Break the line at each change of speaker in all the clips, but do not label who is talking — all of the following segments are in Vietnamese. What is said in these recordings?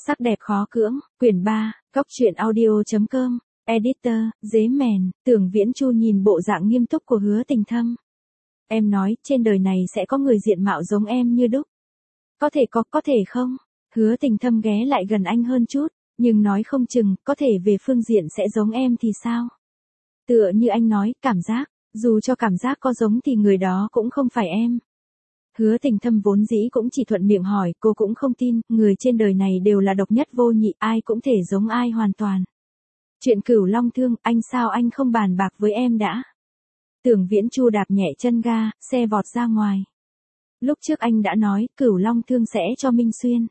Sắc đẹp khó cưỡng, quyển 3, Cóc truyện audio.com, editor, Dế Mèn, Tưởng Viễn Chu nhìn bộ dạng nghiêm túc của Hứa Tình Thâm. Em nói, trên đời này sẽ có người diện mạo giống em như đúc. Có thể không? Hứa Tình Thâm ghé lại gần anh hơn chút, nhưng nói không chừng, có thể về phương diện sẽ giống em thì sao? Tựa như anh nói, cảm giác, dù cho cảm giác có giống thì người đó cũng không phải em. Hứa Tình Thâm vốn dĩ cũng chỉ thuận miệng hỏi, cô cũng không tin, người trên đời này đều là độc nhất vô nhị, ai cũng thể giống ai hoàn toàn. Chuyện Cửu Long Thương, sao anh không bàn bạc với em đã? Tưởng Viễn Chu đạp nhẹ chân ga, xe vọt ra ngoài. Lúc trước anh đã nói, Cửu Long Thương sẽ cho Minh Xuyên.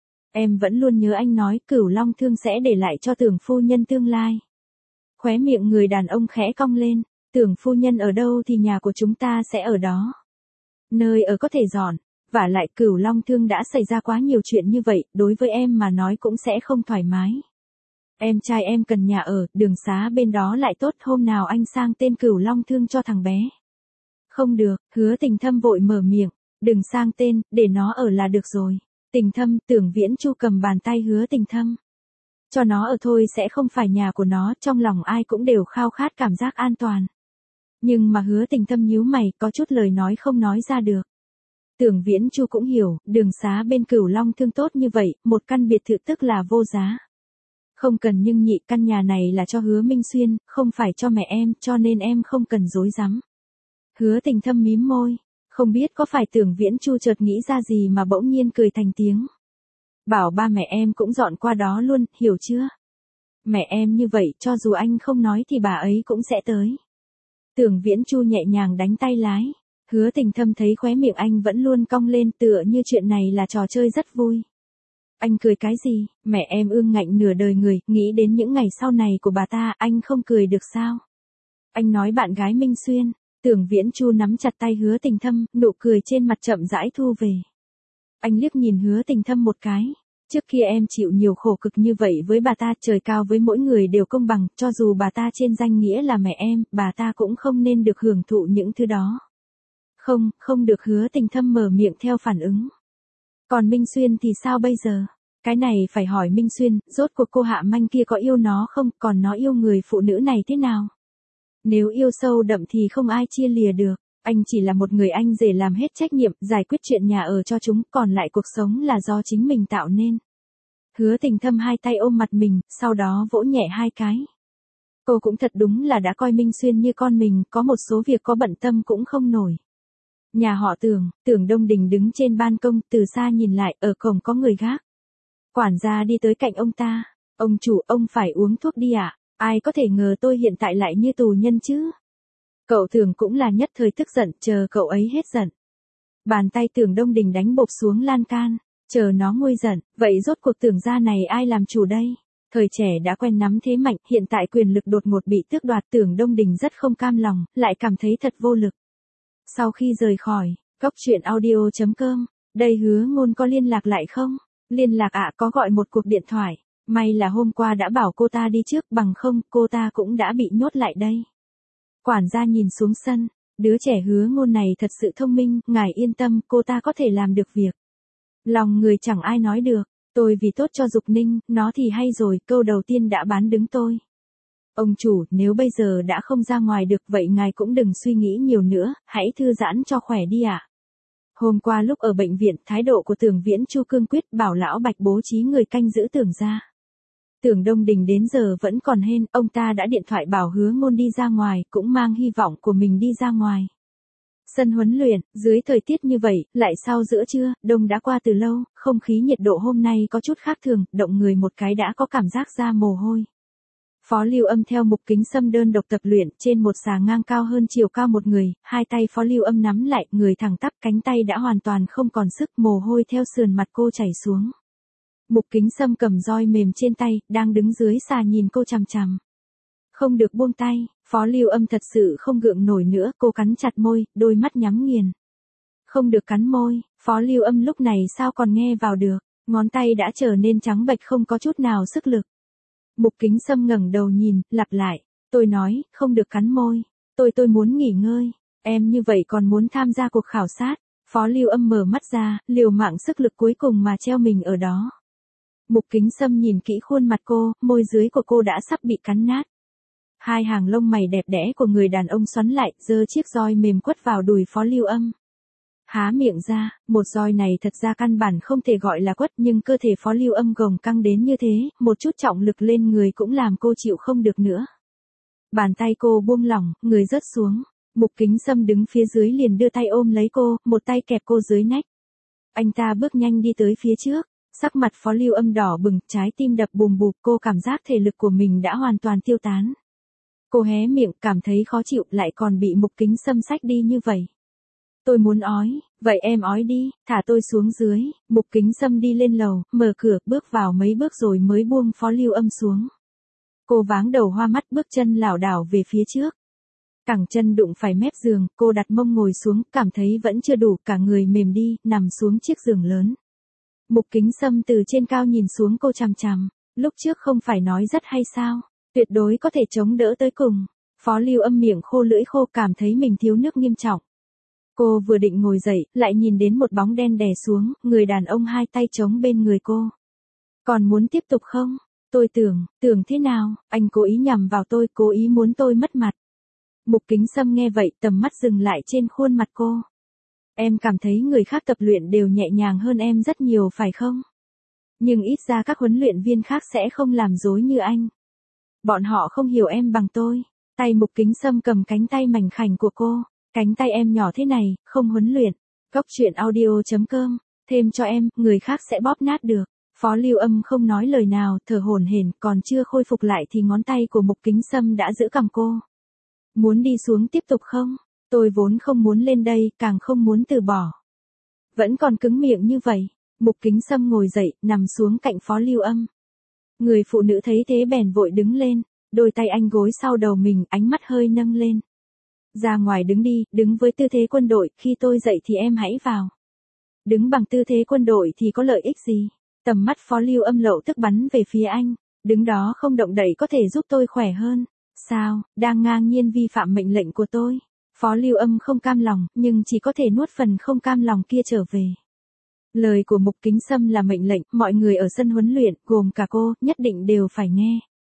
Em vẫn luôn nhớ anh nói, Cửu Long Thương sẽ để lại cho Tưởng phu nhân tương lai. Khóe miệng người đàn ông khẽ cong lên, Tưởng phu nhân ở đâu thì nhà của chúng ta sẽ ở đó. Nơi ở có thể dọn, vả lại Cửu Long Thương đã xảy ra quá nhiều chuyện như vậy, đối với em mà nói cũng sẽ không thoải mái. Em trai em cần nhà ở, đường xá bên đó lại tốt, hôm nào anh sang tên Cửu Long Thương cho thằng bé. Không được, Hứa Tình Thâm vội mở miệng, đừng sang tên, để nó ở là được rồi. Tình Thâm, Tưởng Viễn Chu cầm bàn tay Hứa Tình Thâm. Cho nó ở thôi, sẽ không phải nhà của nó, trong lòng ai cũng đều khao khát cảm giác an toàn. Nhưng mà Hứa Tình Thâm nhíu mày, có chút lời nói không nói ra được. Tưởng Viễn Chu cũng hiểu, đường xá bên Cửu Long Thương tốt như vậy, một căn biệt thự tức là vô giá. Không cần, nhưng nhị, căn nhà này là cho Hứa Minh Xuyên, không phải cho mẹ em, cho nên em không cần dối rắm. Hứa Tình Thâm mím môi, không biết có phải Tưởng Viễn Chu chợt nghĩ ra gì mà bỗng nhiên cười thành tiếng. Bảo ba mẹ em cũng dọn qua đó luôn, hiểu chưa? Mẹ em như vậy, cho dù anh không nói thì bà ấy cũng sẽ tới. Tưởng Viễn Chu nhẹ nhàng đánh tay lái. Hứa Tình Thâm thấy khóe miệng anh vẫn luôn cong lên, tựa như chuyện này là trò chơi rất vui. Anh cười cái gì? Mẹ em ương ngạnh nửa đời người, nghĩ đến những ngày sau này của bà ta, anh không cười được sao? Anh nói bạn gái Minh Xuyên. Tưởng Viễn Chu nắm chặt tay Hứa Tình Thâm, nụ cười trên mặt chậm rãi thu về. Anh liếc nhìn Hứa Tình Thâm một cái. Trước kia em chịu nhiều khổ cực như vậy với bà ta, trời cao với mỗi người đều công bằng, cho dù bà ta trên danh nghĩa là mẹ em, bà ta cũng không nên được hưởng thụ những thứ đó. Không được, Hứa Tình Thâm mở miệng theo phản ứng. Còn Minh Xuyên thì sao bây giờ? Cái này phải hỏi Minh Xuyên, rốt cuộc cô Hạ Manh kia có yêu nó không, còn nó yêu người phụ nữ này thế nào? Nếu yêu sâu đậm thì không ai chia lìa được. Anh chỉ là một người anh rể làm hết trách nhiệm, giải quyết chuyện nhà ở cho chúng, còn lại cuộc sống là do chính mình tạo nên. Hứa Tình Thâm hai tay ôm mặt mình, sau đó vỗ nhẹ hai cái. Cô cũng thật đúng là đã coi Minh Xuyên như con mình, có một số việc có bận tâm cũng không nổi. Nhà họ Tưởng Đông Đình đứng trên ban công, từ xa nhìn lại, ở cổng có người gác. Quản gia đi tới cạnh ông ta. Ông chủ, ông phải uống thuốc đi ạ. Ai có thể ngờ tôi hiện tại lại như tù nhân chứ? Cậu Tưởng cũng là nhất thời tức giận, chờ cậu ấy hết giận. Bàn tay Tưởng Đông Đình đánh bộp xuống lan can, chờ nó nguôi giận, vậy rốt cuộc Tưởng gia này ai làm chủ đây? Thời trẻ đã quen nắm thế mạnh, hiện tại quyền lực đột ngột bị tước đoạt, Tưởng Đông Đình rất không cam lòng, lại cảm thấy thật vô lực. Sau khi rời khỏi, Cóc truyện audio.com, đây Hứa Ngôn có liên lạc lại không? Liên lạc ạ, có gọi một cuộc điện thoại. May là hôm qua đã bảo cô ta đi trước, bằng không, cô ta cũng đã bị nhốt lại đây. Quản gia nhìn xuống sân, đứa trẻ Hứa Ngôn này thật sự thông minh, ngài yên tâm, cô ta có thể làm được việc. Lòng người chẳng ai nói được, tôi vì tốt cho Dục Ninh, nó thì hay rồi, câu đầu tiên đã bán đứng tôi. Ông chủ, nếu bây giờ đã không ra ngoài được vậy ngài cũng đừng suy nghĩ nhiều nữa, hãy thư giãn cho khỏe đi ạ. Hôm qua lúc ở bệnh viện, thái độ của Tưởng Viễn Chu cương quyết, bảo lão Bạch bố trí người canh giữ Tưởng gia. Tưởng Đông Đình đến giờ vẫn còn hên, ông ta đã điện thoại bảo Hứa Ngôn đi ra ngoài, cũng mang hy vọng của mình đi ra ngoài. Sân huấn luyện, dưới thời tiết như vậy, lại sau giữa trưa, đông đã qua từ lâu, không khí nhiệt độ hôm nay có chút khác thường, động người một cái đã có cảm giác ra mồ hôi. Phó Lưu Âm theo Mục Kính Sâm đơn độc tập luyện, trên một xà ngang cao hơn chiều cao một người, hai tay Phó Lưu Âm nắm lại, người thẳng tắp, cánh tay đã hoàn toàn không còn sức, mồ hôi theo sườn mặt cô chảy xuống. Mục Kính Sâm cầm roi mềm trên tay, đang đứng dưới xà nhìn cô chằm chằm. Không được buông tay, Phó Lưu Âm thật sự không gượng nổi nữa, cô cắn chặt môi, đôi mắt nhắm nghiền. Không được cắn môi, Phó Lưu Âm lúc này sao còn nghe vào được, ngón tay đã trở nên trắng bệch không có chút nào sức lực. Mục Kính Sâm ngẩng đầu nhìn, lặp lại, tôi nói, không được cắn môi, tôi muốn nghỉ ngơi, em như vậy còn muốn tham gia cuộc khảo sát. Phó Lưu Âm mở mắt ra, liều mạng sức lực cuối cùng mà treo mình ở đó. Mục Kính Sâm nhìn kỹ khuôn mặt cô, môi dưới của cô đã sắp bị cắn nát. Hai hàng lông mày đẹp đẽ của người đàn ông xoắn lại, giơ chiếc roi mềm quất vào đùi Phó Lưu Âm. Há miệng ra, một roi này thật ra căn bản không thể gọi là quất, nhưng cơ thể Phó Lưu Âm gồng căng đến như thế, một chút trọng lực lên người cũng làm cô chịu không được nữa. Bàn tay cô buông lỏng, người rớt xuống. Mục Kính Sâm đứng phía dưới liền đưa tay ôm lấy cô, một tay kẹp cô dưới nách. Anh ta bước nhanh đi tới phía trước, sắc mặt Phó Lưu Âm đỏ bừng, trái tim đập bùm bụp, cô cảm giác thể lực của mình đã hoàn toàn tiêu tán. Cô hé miệng, cảm thấy khó chịu, lại còn bị Mục Kính Sâm xách đi như vậy. Tôi muốn ói, vậy em ói đi, thả tôi xuống dưới. Mục Kính Sâm đi lên lầu, mở cửa, bước vào mấy bước rồi mới buông Phó Lưu Âm xuống. Cô váng đầu hoa mắt, bước chân lảo đảo về phía trước. Cẳng chân đụng phải mép giường, cô đặt mông ngồi xuống, cảm thấy vẫn chưa đủ, cả người mềm đi, nằm xuống chiếc giường lớn. Mục Kính Sâm từ trên cao nhìn xuống cô chằm chằm, lúc trước không phải nói rất hay sao, tuyệt đối có thể chống đỡ tới cùng. Phó Lưu Âm miệng khô lưỡi khô, cảm thấy mình thiếu nước nghiêm trọng. Cô vừa định ngồi dậy, lại nhìn đến một bóng đen đè xuống, người đàn ông hai tay chống bên người cô. Còn muốn tiếp tục không? Tôi tưởng thế nào, anh cố ý nhằm vào tôi, cố ý muốn tôi mất mặt. Mục Kính Sâm nghe vậy, tầm mắt dừng lại trên khuôn mặt cô. Em cảm thấy người khác tập luyện đều nhẹ nhàng hơn em rất nhiều phải không? Nhưng ít ra các huấn luyện viên khác sẽ không làm dối như anh. Bọn họ không hiểu em bằng tôi. Tay Mục Kính Sâm cầm cánh tay mảnh khảnh của cô. Cánh tay em nhỏ thế này, không huấn luyện. Góc truyện audio.com, thêm cho em, người khác sẽ bóp nát được. Phó Lưu Âm không nói lời nào, thở hổn hển, còn chưa khôi phục lại thì ngón tay của Mục Kính Sâm đã giữ cằm cô. Muốn đi xuống tiếp tục không? Tôi vốn không muốn lên đây, càng không muốn từ bỏ. Vẫn còn cứng miệng như vậy. Mục Kính Sâm ngồi dậy, nằm xuống cạnh Phó Lưu Âm. Người phụ nữ thấy thế bèn vội đứng lên, đôi tay anh gối sau đầu mình, ánh mắt hơi nâng lên. Ra ngoài đứng đi, đứng với tư thế quân đội, khi tôi dậy thì em hãy vào. Đứng bằng tư thế quân đội thì có lợi ích gì? Tầm mắt Phó Lưu Âm lộ tức bắn về phía anh. Đứng đó không động đậy có thể giúp tôi khỏe hơn. Sao, đang ngang nhiên vi phạm mệnh lệnh của tôi? Phó Lưu Âm không cam lòng, nhưng chỉ có thể nuốt phần không cam lòng kia trở về. Lời của Mục Kính Sâm là mệnh lệnh, mọi người ở sân huấn luyện, gồm cả cô, nhất định đều phải nghe.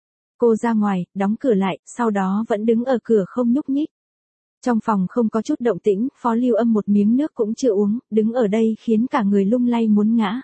Cô ra ngoài, đóng cửa lại, sau đó vẫn đứng ở cửa không nhúc nhích. Trong phòng không có chút động tĩnh, Phó Lưu Âm một miếng nước cũng chưa uống, đứng ở đây khiến cả người lung lay muốn ngã.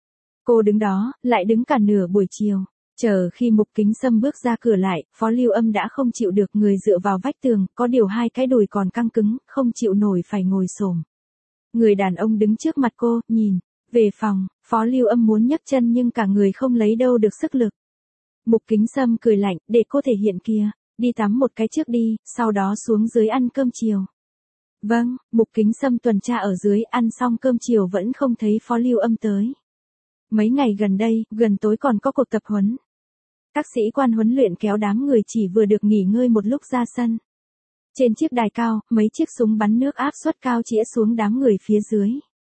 Cô đứng đó, lại đứng cả nửa buổi chiều. Chờ khi Mục Kính Sâm bước ra cửa lại, Phó Lưu Âm đã không chịu được, người dựa vào vách tường, có điều hai cái đùi còn căng cứng, không chịu nổi phải ngồi xổm. Người đàn ông đứng trước mặt cô, nhìn. Về phòng, Phó Lưu Âm muốn nhấc chân nhưng cả người không lấy đâu được sức lực. Mục Kính Sâm cười lạnh, để cô thể hiện kia, đi tắm một cái trước đi, sau đó xuống dưới ăn cơm chiều. Vâng, Mục Kính Sâm tuần tra ở dưới, ăn xong cơm chiều vẫn không thấy Phó Lưu Âm tới. Mấy ngày gần đây, gần tối còn có cuộc tập huấn. Các sĩ quan huấn luyện kéo đám người chỉ vừa được nghỉ ngơi một lúc ra sân. Trên chiếc đài cao, mấy chiếc súng bắn nước áp suất cao chĩa xuống đám người phía dưới.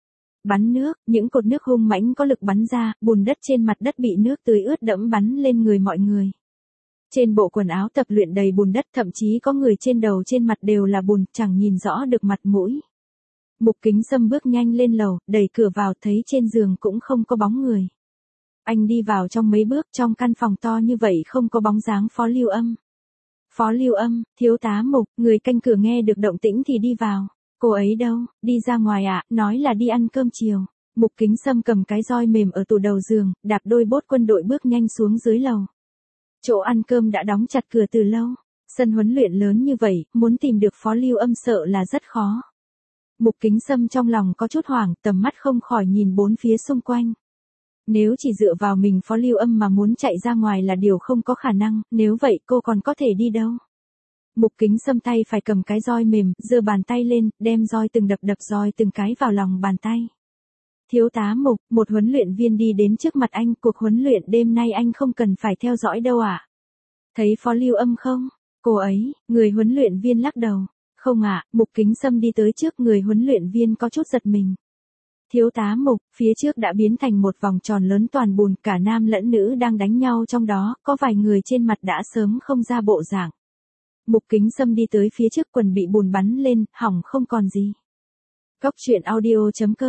Bắn nước, những cột nước hung mãnh có lực bắn ra, bùn đất trên mặt đất bị nước tưới ướt đẫm bắn lên người mọi người. Trên bộ quần áo tập luyện đầy bùn đất, thậm chí có người trên đầu trên mặt đều là bùn, chẳng nhìn rõ được mặt mũi. Mục Kính Sâm bước nhanh lên lầu, đẩy cửa vào, thấy trên giường cũng không có bóng người. Anh đi vào trong mấy bước, trong căn phòng to như vậy không có bóng dáng Phó Lưu Âm. Phó Lưu Âm, thiếu tá Mục, người canh cửa nghe được động tĩnh thì đi vào. Cô ấy đâu, đi ra ngoài ạ, nói là đi ăn cơm chiều. Mục Kính Sâm cầm cái roi mềm ở tủ đầu giường, đạp đôi bốt quân đội bước nhanh xuống dưới lầu. Chỗ ăn cơm đã đóng chặt cửa từ lâu. Sân huấn luyện lớn như vậy, muốn tìm được Phó Lưu Âm sợ là rất khó. Mục Kính Sâm trong lòng có chút hoảng, tầm mắt không khỏi nhìn bốn phía xung quanh. Nếu chỉ dựa vào mình Phó Lưu Âm mà muốn chạy ra ngoài là điều không có khả năng, nếu vậy cô còn có thể đi đâu? Mục Kính Sâm tay phải cầm cái roi mềm, giơ bàn tay lên, đem roi từng đập roi từng cái vào lòng bàn tay. Thiếu tá Mục, một huấn luyện viên đi đến trước mặt anh, cuộc huấn luyện đêm nay anh không cần phải theo dõi đâu ạ. Thấy Phó Lưu Âm không? Cô ấy, người huấn luyện viên lắc đầu. Không ạ, Mục Kính Sâm đi tới trước, người huấn luyện viên có chút giật mình. Thiếu tá Mục, phía trước đã biến thành một vòng tròn lớn toàn bùn, cả nam lẫn nữ đang đánh nhau trong đó, có vài người trên mặt đã sớm không ra bộ dạng. Mục Kính Sâm đi tới phía trước, quần bị bùn bắn lên, hỏng không còn gì. Góc truyện audio.com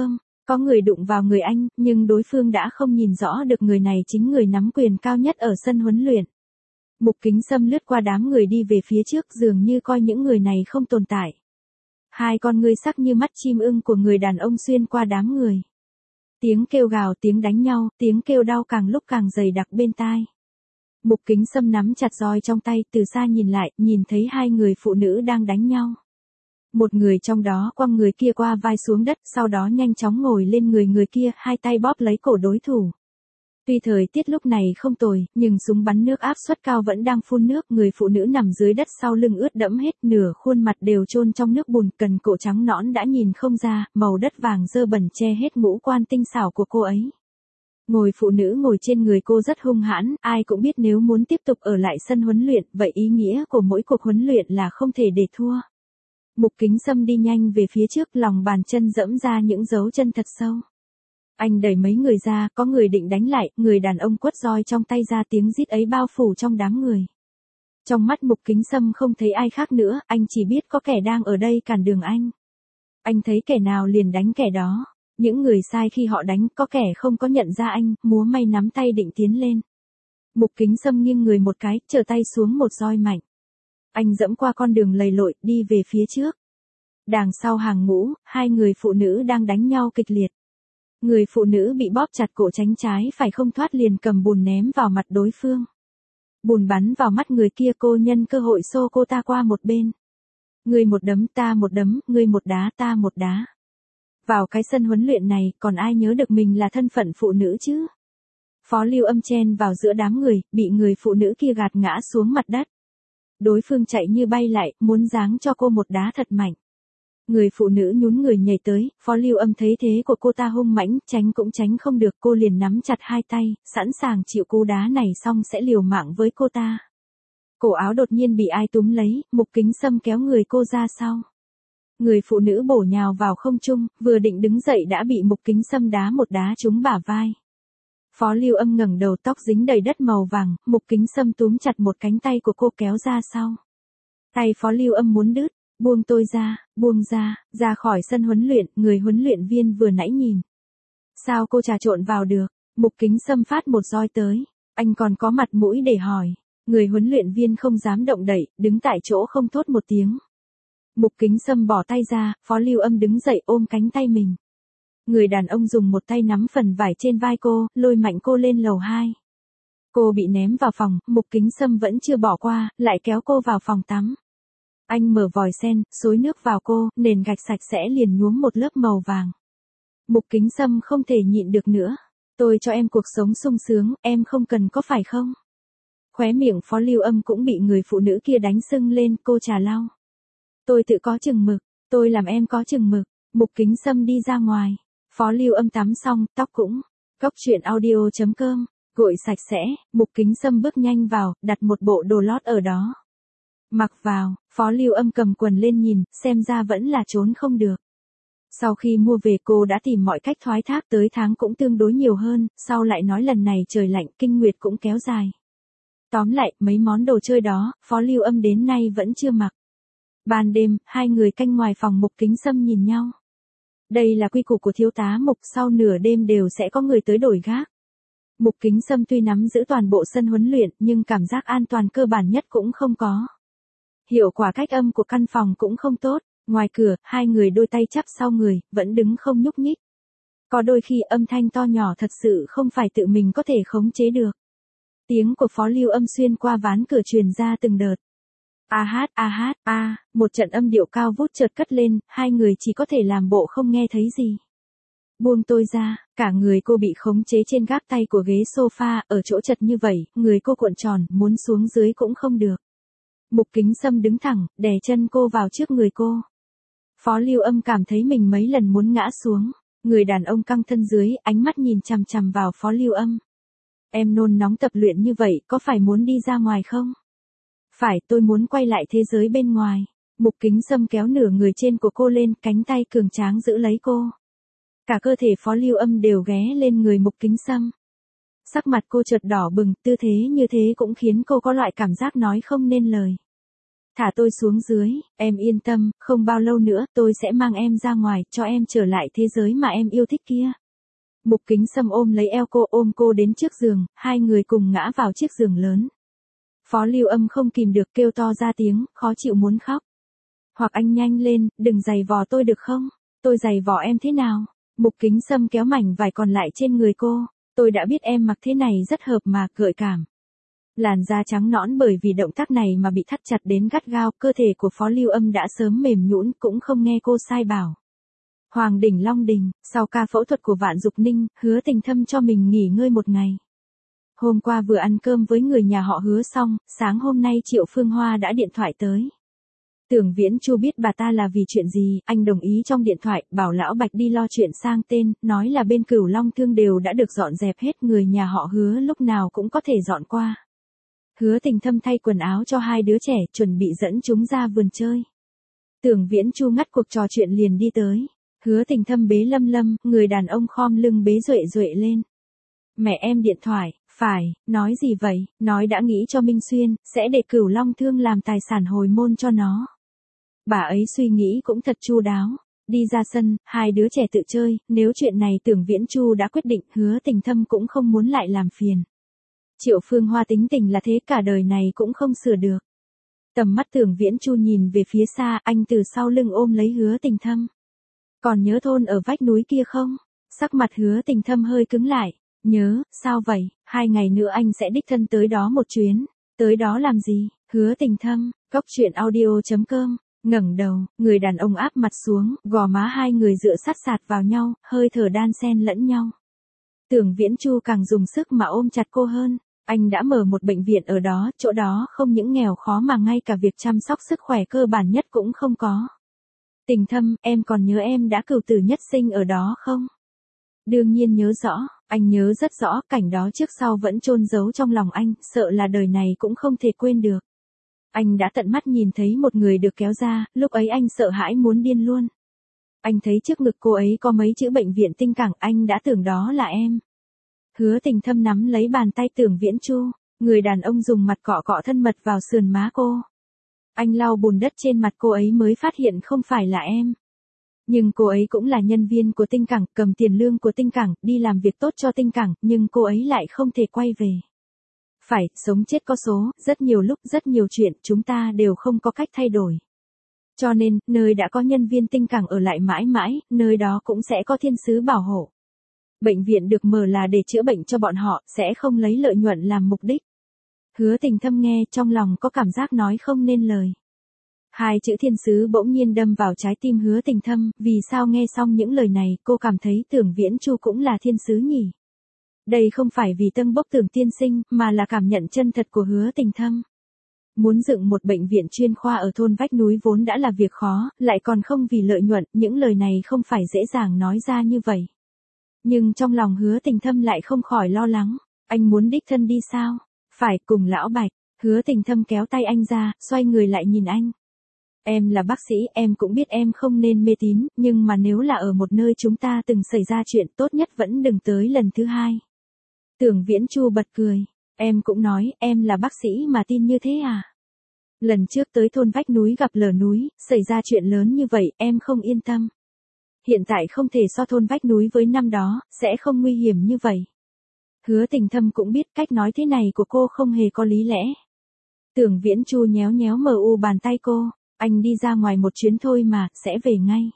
Có người đụng vào người anh, nhưng đối phương đã không nhìn rõ được người này chính người nắm quyền cao nhất ở sân huấn luyện. Mục Kính Sâm lướt qua đám người đi về phía trước dường như coi những người này không tồn tại. Hai con ngươi sắc như mắt chim ưng của người đàn ông xuyên qua đám người. Tiếng kêu gào, tiếng đánh nhau, tiếng kêu đau càng lúc càng dày đặc bên tai. Mục Kính Sâm nắm chặt roi trong tay, từ xa nhìn lại, nhìn thấy hai người phụ nữ đang đánh nhau. Một người trong đó quăng người kia qua vai xuống đất, sau đó nhanh chóng ngồi lên người kia, hai tay bóp lấy cổ đối thủ. Tuy thời tiết lúc này không tồi, nhưng súng bắn nước áp suất cao vẫn đang phun nước, người phụ nữ nằm dưới đất sau lưng ướt đẫm hết, nửa khuôn mặt đều chôn trong nước bùn, cần cổ trắng nõn đã nhìn không ra, màu đất vàng dơ bẩn che hết ngũ quan tinh xảo của cô ấy. Ngồi phụ nữ ngồi trên người cô rất hung hãn, ai cũng biết nếu muốn tiếp tục ở lại sân huấn luyện, vậy ý nghĩa của mỗi cuộc huấn luyện là không thể để thua. Mục Kính Sâm đi nhanh về phía trước, lòng bàn chân dẫm ra những dấu chân thật sâu. Anh đẩy mấy người ra, có người định đánh lại, người đàn ông quất roi trong tay ra, tiếng rít ấy bao phủ trong đám người. Trong mắt Mục Kính Sâm không thấy ai khác nữa, anh chỉ biết có kẻ đang ở đây cản đường anh. Anh thấy kẻ nào liền đánh kẻ đó. Những người sai khi họ đánh, có kẻ không có nhận ra anh, múa may nắm tay định tiến lên. Mục Kính Sâm nghiêng người một cái, trở tay xuống một roi mạnh. Anh dẫm qua con đường lầy lội, đi về phía trước. Đằng sau hàng ngũ, hai người phụ nữ đang đánh nhau kịch liệt. Người phụ nữ bị bóp chặt cổ tránh trái phải không thoát liền cầm bùn ném vào mặt đối phương. Bùn bắn vào mắt người kia, cô nhân cơ hội xô cô ta qua một bên. Người một đấm ta một đấm, người một đá ta một đá. Vào cái sân huấn luyện này, còn ai nhớ được mình là thân phận phụ nữ chứ? Phó Lưu Âm chen vào giữa đám người, bị người phụ nữ kia gạt ngã xuống mặt đất. Đối phương chạy như bay lại, muốn giáng cho cô một đá thật mạnh. Người phụ nữ nhún người nhảy tới, Phó Lưu Âm thấy thế của cô ta hung mãnh, tránh cũng tránh không được, cô liền nắm chặt hai tay, sẵn sàng chịu cú đá này xong sẽ liều mạng với cô ta. Cổ áo đột nhiên bị ai túm lấy, Mục Kính Sâm kéo người cô ra sau. Người phụ nữ bổ nhào vào không trung, vừa định đứng dậy đã bị Mục Kính Sâm đá một đá trúng bả vai. Phó Lưu Âm ngẩng đầu, tóc dính đầy đất màu vàng, Mục Kính Sâm túm chặt một cánh tay của cô kéo ra sau. Tay Phó Lưu Âm muốn đứt, buông tôi ra, buông ra khỏi sân huấn luyện, người huấn luyện viên vừa nãy nhìn. Sao cô trà trộn vào được? Mục Kính Sâm phát một roi tới, anh còn có mặt mũi để hỏi. Người huấn luyện viên không dám động đậy, đứng tại chỗ không thốt một tiếng. Mục Kính Sâm bỏ tay ra, Phó Lưu Âm đứng dậy ôm cánh tay mình. Người đàn ông dùng một tay nắm phần vải trên vai cô, lôi mạnh cô lên lầu 2. Cô bị ném vào phòng, Mục Kính Sâm vẫn chưa bỏ qua, lại kéo cô vào phòng tắm. Anh mở vòi sen, xối nước vào cô, nền gạch sạch sẽ liền nhuốm một lớp màu vàng. Mục Kính Sâm không thể nhịn được nữa. Tôi cho em cuộc sống sung sướng, em không cần có phải không? Khóe miệng Phó Lưu Âm cũng bị người phụ nữ kia đánh sưng lên, cô trà lau. Tôi tự có chừng mực, tôi làm em có chừng mực. Mục Kính Sâm đi ra ngoài. Phó Lưu Âm tắm xong, tóc cũng. Cóc truyện audio.com, gội sạch sẽ, Mục Kính Sâm bước nhanh vào, đặt một bộ đồ lót ở đó. Mặc vào, Phó Lưu Âm cầm quần lên nhìn, xem ra vẫn là trốn không được. Sau khi mua về cô đã tìm mọi cách thoái thác, tới tháng cũng tương đối nhiều hơn, sau lại nói lần này trời lạnh, kinh nguyệt cũng kéo dài. Tóm lại, mấy món đồ chơi đó, Phó Lưu Âm đến nay vẫn chưa mặc. Ban đêm, hai người canh ngoài phòng, Mục Kính Sâm nhìn nhau. Đây là quy củ của thiếu tá Mục, sau nửa đêm đều sẽ có người tới đổi gác. Mục Kính Sâm tuy nắm giữ toàn bộ sân huấn luyện, nhưng cảm giác an toàn cơ bản nhất cũng không có. Hiệu quả cách âm của căn phòng cũng không tốt, ngoài cửa, hai người đôi tay chắp sau người, vẫn đứng không nhúc nhích. Có đôi khi âm thanh to nhỏ thật sự không phải tự mình có thể khống chế được. Tiếng của Phó Lưu Âm xuyên qua ván cửa truyền ra từng đợt. Một trận âm điệu cao vút chợt cất lên, hai người chỉ có thể làm bộ không nghe thấy gì. Buông tôi ra, cả người cô bị khống chế trên gác tay của ghế sofa, ở chỗ chật như vậy, người cô cuộn tròn, muốn xuống dưới cũng không được. Mục Kính Sâm đứng thẳng, đè chân cô vào trước người cô. Phó Lưu Âm cảm thấy mình mấy lần muốn ngã xuống, người đàn ông căng thân dưới, ánh mắt nhìn chằm chằm vào Phó Lưu Âm. Em nôn nóng tập luyện như vậy, có phải muốn đi ra ngoài không? Phải, tôi muốn quay lại thế giới bên ngoài. Mục Kính Sâm kéo nửa người trên của cô lên, cánh tay cường tráng giữ lấy cô. Cả cơ thể Phó Lưu Âm đều ghé lên người Mục Kính Sâm. Sắc mặt cô chợt đỏ bừng, tư thế như thế cũng khiến cô có loại cảm giác nói không nên lời. Thả tôi xuống dưới, em yên tâm, không bao lâu nữa tôi sẽ mang em ra ngoài, cho em trở lại thế giới mà em yêu thích kia. Mục Kính Sâm ôm lấy eo cô, ôm cô đến trước giường, hai người cùng ngã vào chiếc giường lớn. Phó Lưu Âm không kìm được kêu to ra tiếng, khó chịu muốn khóc. Hoặc anh nhanh lên, đừng giày vò tôi được không? Tôi giày vò em thế nào? Mục Kính Sâm kéo mảnh vải còn lại trên người cô. Tôi đã biết em mặc thế này rất hợp mà, gợi cảm. Làn da trắng nõn bởi vì động tác này mà bị thắt chặt đến gắt gao, cơ thể của Phó Lưu Âm đã sớm mềm nhũn, cũng không nghe cô sai bảo. Hoàng đỉnh Long Đình, sau ca phẫu thuật của Vạn Dục Ninh, Hứa Tình Thâm cho mình nghỉ ngơi một ngày. Hôm qua vừa ăn cơm với người nhà họ Hứa xong, sáng hôm nay Triệu Phương Hoa đã điện thoại tới. Tưởng Viễn Chu biết bà ta là vì chuyện gì, anh đồng ý trong điện thoại, bảo Lão Bạch đi lo chuyện sang tên, nói là bên Cửu Long Thương đều đã được dọn dẹp hết, người nhà họ Hứa lúc nào cũng có thể dọn qua. Hứa Tình Thâm thay quần áo cho hai đứa trẻ, chuẩn bị dẫn chúng ra vườn chơi. Tưởng Viễn Chu ngắt cuộc trò chuyện liền đi tới. Hứa Tình Thâm bế Lâm Lâm, người đàn ông khom lưng bế Duệ Duệ lên. Mẹ em điện thoại, phải, nói gì vậy, nói đã nghĩ cho Minh Xuyên, sẽ để Cửu Long Thương làm tài sản hồi môn cho nó. Bà ấy suy nghĩ cũng thật chu đáo. Đi ra sân, hai đứa trẻ tự chơi, nếu chuyện này Tưởng Viễn Chu đã quyết định, Hứa Tình Thâm cũng không muốn lại làm phiền. Triệu Phương Hoa tính tình là thế, cả đời này cũng không sửa được. Tầm mắt Tưởng Viễn Chu nhìn về phía xa, anh từ sau lưng ôm lấy Hứa Tình Thâm. Còn nhớ thôn ở vách núi kia không? Sắc mặt Hứa Tình Thâm hơi cứng lại. Nhớ, sao vậy? 2 ngày nữa anh sẽ đích thân tới đó một chuyến. Tới đó làm gì? Hứa Tình Thâm, coctruyện.audio.com. Ngẩng đầu, người đàn ông áp mặt xuống, gò má hai người dựa sát sạt vào nhau, hơi thở đan xen lẫn nhau. Tưởng Viễn Chu càng dùng sức mà ôm chặt cô hơn. Anh đã mở một bệnh viện ở đó, chỗ đó không những nghèo khó mà ngay cả việc chăm sóc sức khỏe cơ bản nhất cũng không có. Tình Thâm, em còn nhớ em đã cửu tử nhất sinh ở đó không? Đương nhiên nhớ rõ, anh nhớ rất rõ, cảnh đó trước sau vẫn chôn giấu trong lòng anh, sợ là đời này cũng không thể quên được. Anh đã tận mắt nhìn thấy một người được kéo ra, lúc ấy anh sợ hãi muốn điên luôn. Anh thấy trước ngực cô ấy có mấy chữ bệnh viện Tinh Cảng, anh đã tưởng đó là em. Hứa Tình Thâm nắm lấy bàn tay Tưởng Viễn Chu, người đàn ông dùng mặt cọ cọ thân mật vào sườn má cô. Anh lau bùn đất trên mặt cô ấy mới phát hiện không phải là em. Nhưng cô ấy cũng là nhân viên của Tinh Cảng, cầm tiền lương của Tinh Cảng, đi làm việc tốt cho Tinh Cảng, nhưng cô ấy lại không thể quay về. Phải, sống chết có số, rất nhiều lúc, rất nhiều chuyện, chúng ta đều không có cách thay đổi. Cho nên, nơi đã có nhân viên Tinh Cảng ở lại mãi mãi, nơi đó cũng sẽ có thiên sứ bảo hộ. Bệnh viện được mở là để chữa bệnh cho bọn họ, sẽ không lấy lợi nhuận làm mục đích. Hứa Tình Thâm nghe, trong lòng có cảm giác nói không nên lời. Hai chữ thiên sứ bỗng nhiên đâm vào trái tim Hứa Tình Thâm, vì sao nghe xong những lời này, cô cảm thấy Tưởng Viễn Chu cũng là thiên sứ nhỉ? Đây không phải vì tâng bốc Tưởng tiên sinh, mà là cảm nhận chân thật của Hứa Tình Thâm. Muốn dựng một bệnh viện chuyên khoa ở thôn vách núi vốn đã là việc khó, lại còn không vì lợi nhuận, những lời này không phải dễ dàng nói ra như vậy. Nhưng trong lòng Hứa Tình Thâm lại không khỏi lo lắng, anh muốn đích thân đi sao? Phải, cùng Lão Bạch. Hứa Tình Thâm kéo tay anh ra, xoay người lại nhìn anh. Em là bác sĩ, em cũng biết em không nên mê tín, nhưng mà nếu là ở một nơi chúng ta từng xảy ra chuyện, tốt nhất vẫn đừng tới lần thứ hai. Tưởng Viễn Chu bật cười. Em cũng nói, em là bác sĩ mà tin như thế à? Lần trước tới thôn vách núi gặp lở núi, xảy ra chuyện lớn như vậy, em không yên tâm. Hiện tại không thể so thôn vách núi với năm đó, sẽ không nguy hiểm như vậy. Hứa Tình Thâm cũng biết cách nói thế này của cô không hề có lý lẽ. Tưởng Viễn Chu nhéo nhéo mờ u bàn tay cô. Anh đi ra ngoài một chuyến thôi mà, sẽ về ngay.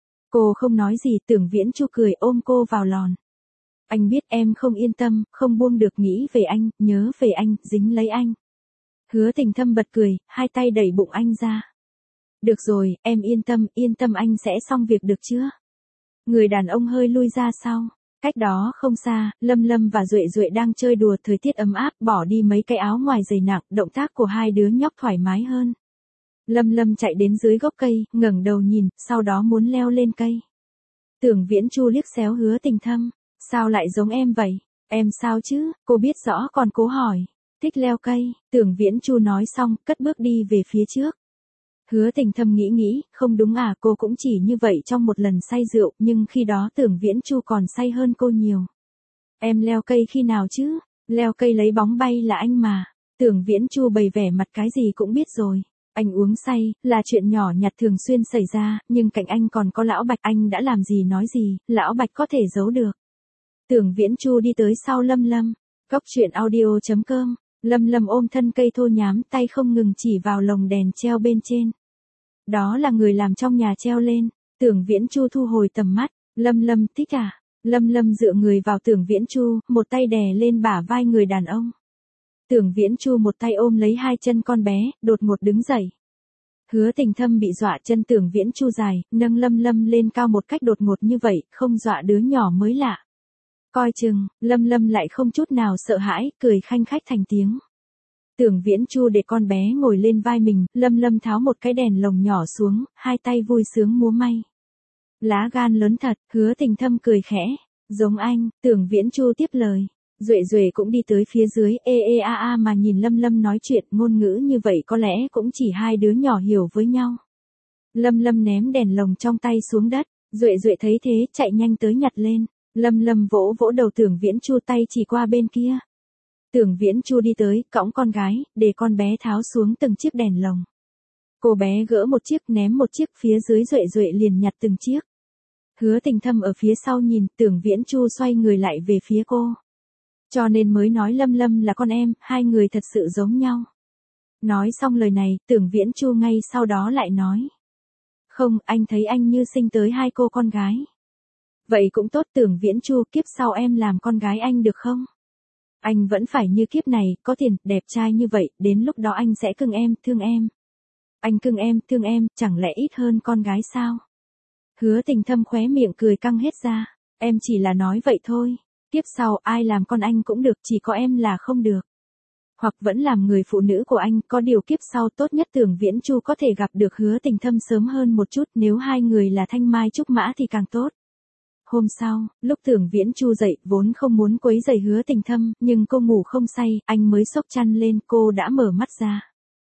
Cô không nói gì, Tưởng Viễn Chu cười ôm cô vào lòn. Anh biết em không yên tâm, không buông được nghĩ về anh, nhớ về anh, dính lấy anh. Hứa Tình Thâm bật cười, hai tay đẩy bụng anh ra. Được rồi, em yên tâm anh sẽ xong việc được chưa? Người đàn ông hơi lui ra sau. Cách đó không xa, Lâm Lâm và Duệ Duệ đang chơi đùa, thời tiết ấm áp, bỏ đi mấy cái áo ngoài dày nặng, động tác của hai đứa nhóc thoải mái hơn. Lâm Lâm chạy đến dưới gốc cây, ngẩng đầu nhìn, sau đó muốn leo lên cây. Tưởng Viễn Chu liếc xéo Hứa Tình Thâm. Sao lại giống em vậy? Em sao chứ? Cô biết rõ còn cố hỏi. Thích leo cây, Tưởng Viễn Chu nói xong, cất bước đi về phía trước. Hứa Tình Thâm nghĩ, không đúng à, cô cũng chỉ như vậy trong một lần say rượu, nhưng khi đó Tưởng Viễn Chu còn say hơn cô nhiều. Em leo cây khi nào chứ? Leo cây lấy bóng bay là anh mà. Tưởng Viễn Chu bày vẻ mặt cái gì cũng biết rồi. Anh uống say, là chuyện nhỏ nhặt thường xuyên xảy ra, nhưng cạnh anh còn có lão Bạch, anh đã làm gì nói gì, lão Bạch có thể giấu được. Tưởng Viễn Chu đi tới sau Lâm Lâm. Góc truyện audio.com. Lâm Lâm ôm thân cây thô nhám, tay không ngừng chỉ vào lồng đèn treo bên trên. Đó là người làm trong nhà treo lên. Tưởng Viễn Chu thu hồi tầm mắt. Lâm Lâm thích à? Lâm Lâm dựa người vào Tưởng Viễn Chu, một tay đè lên bả vai người đàn ông. Tưởng Viễn Chu một tay ôm lấy hai chân con bé, đột ngột đứng dậy. Hứa Tình Thâm bị dọa, chân Tưởng Viễn Chu dài, nâng Lâm Lâm lên cao một cách đột ngột như vậy, không dọa đứa nhỏ mới lạ. Coi chừng, Lâm Lâm lại không chút nào sợ hãi, cười khanh khách thành tiếng. Tưởng Viễn Chu để con bé ngồi lên vai mình, Lâm Lâm tháo một cái đèn lồng nhỏ xuống, hai tay vui sướng múa may. Lá gan lớn thật, Hứa Tình Thâm cười khẽ. Giống anh, Tưởng Viễn Chu tiếp lời. Duệ Duệ cũng đi tới phía dưới, mà nhìn Lâm Lâm nói chuyện, ngôn ngữ như vậy có lẽ cũng chỉ hai đứa nhỏ hiểu với nhau. Lâm Lâm ném đèn lồng trong tay xuống đất, Duệ Duệ thấy thế, chạy nhanh tới nhặt lên. Lâm Lâm vỗ vỗ đầu Tưởng Viễn Chu, tay chỉ qua bên kia. Tưởng Viễn Chu đi tới, cõng con gái, để con bé tháo xuống từng chiếc đèn lồng. Cô bé gỡ một chiếc, ném một chiếc, phía dưới Duệ Duệ liền nhặt từng chiếc. Hứa Tình Thâm ở phía sau nhìn, Tưởng Viễn Chu xoay người lại về phía cô. Cho nên mới nói Lâm Lâm là con em, hai người thật sự giống nhau. Nói xong lời này, Tưởng Viễn Chu ngay sau đó lại nói. Không, anh thấy anh như sinh tới hai cô con gái. Vậy cũng tốt, Tưởng Viễn Chu, kiếp sau em làm con gái anh được không? Anh vẫn phải như kiếp này, có tiền, đẹp trai như vậy, đến lúc đó anh sẽ cưng em, thương em. Anh cưng em, thương em, chẳng lẽ ít hơn con gái sao? Hứa Tình Thâm khóe miệng cười căng hết ra. Em chỉ là nói vậy thôi. Tiếp sau ai làm con anh cũng được, chỉ có em là không được. Hoặc vẫn làm người phụ nữ của anh, có điều kiếp sau tốt nhất Tưởng Viễn Chu có thể gặp được Hứa Tình Thâm sớm hơn một chút, nếu hai người là thanh mai trúc mã thì càng tốt. Hôm sau, lúc Tưởng Viễn Chu dậy, vốn không muốn quấy rầy Hứa Tình Thâm, nhưng cô ngủ không say, anh mới xốc chăn lên, cô đã mở mắt ra.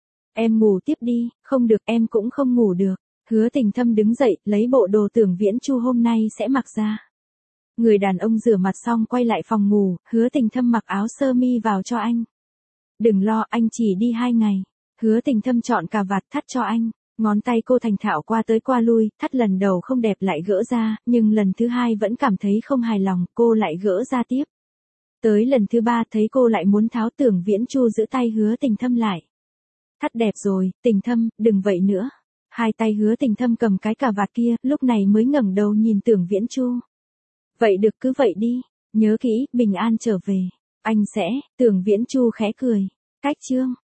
Em ngủ tiếp đi, không được, em cũng không ngủ được. Hứa Tình Thâm đứng dậy, lấy bộ đồ Tưởng Viễn Chu hôm nay sẽ mặc ra. Người đàn ông rửa mặt xong quay lại phòng ngủ, Hứa Tình Thâm mặc áo sơ mi vào cho anh. Đừng lo, anh chỉ đi 2 ngày. Hứa Tình Thâm chọn cà vạt thắt cho anh. Ngón tay cô thành thạo qua tới qua lui, thắt lần đầu không đẹp lại gỡ ra, nhưng lần thứ 2 vẫn cảm thấy không hài lòng, cô lại gỡ ra tiếp. Tới lần thứ 3 thấy cô lại muốn tháo, Tưởng Viễn Chu giữ tay Hứa Tình Thâm lại. Thắt đẹp rồi, Tình Thâm, đừng vậy nữa. Hai tay Hứa Tình Thâm cầm cái cà vạt kia, lúc này mới ngẩng đầu nhìn Tưởng Viễn Chu. Vậy được, cứ vậy đi, nhớ kỹ, bình an trở về. Anh sẽ, Tưởng Viễn Chu khẽ cười. Cách chương.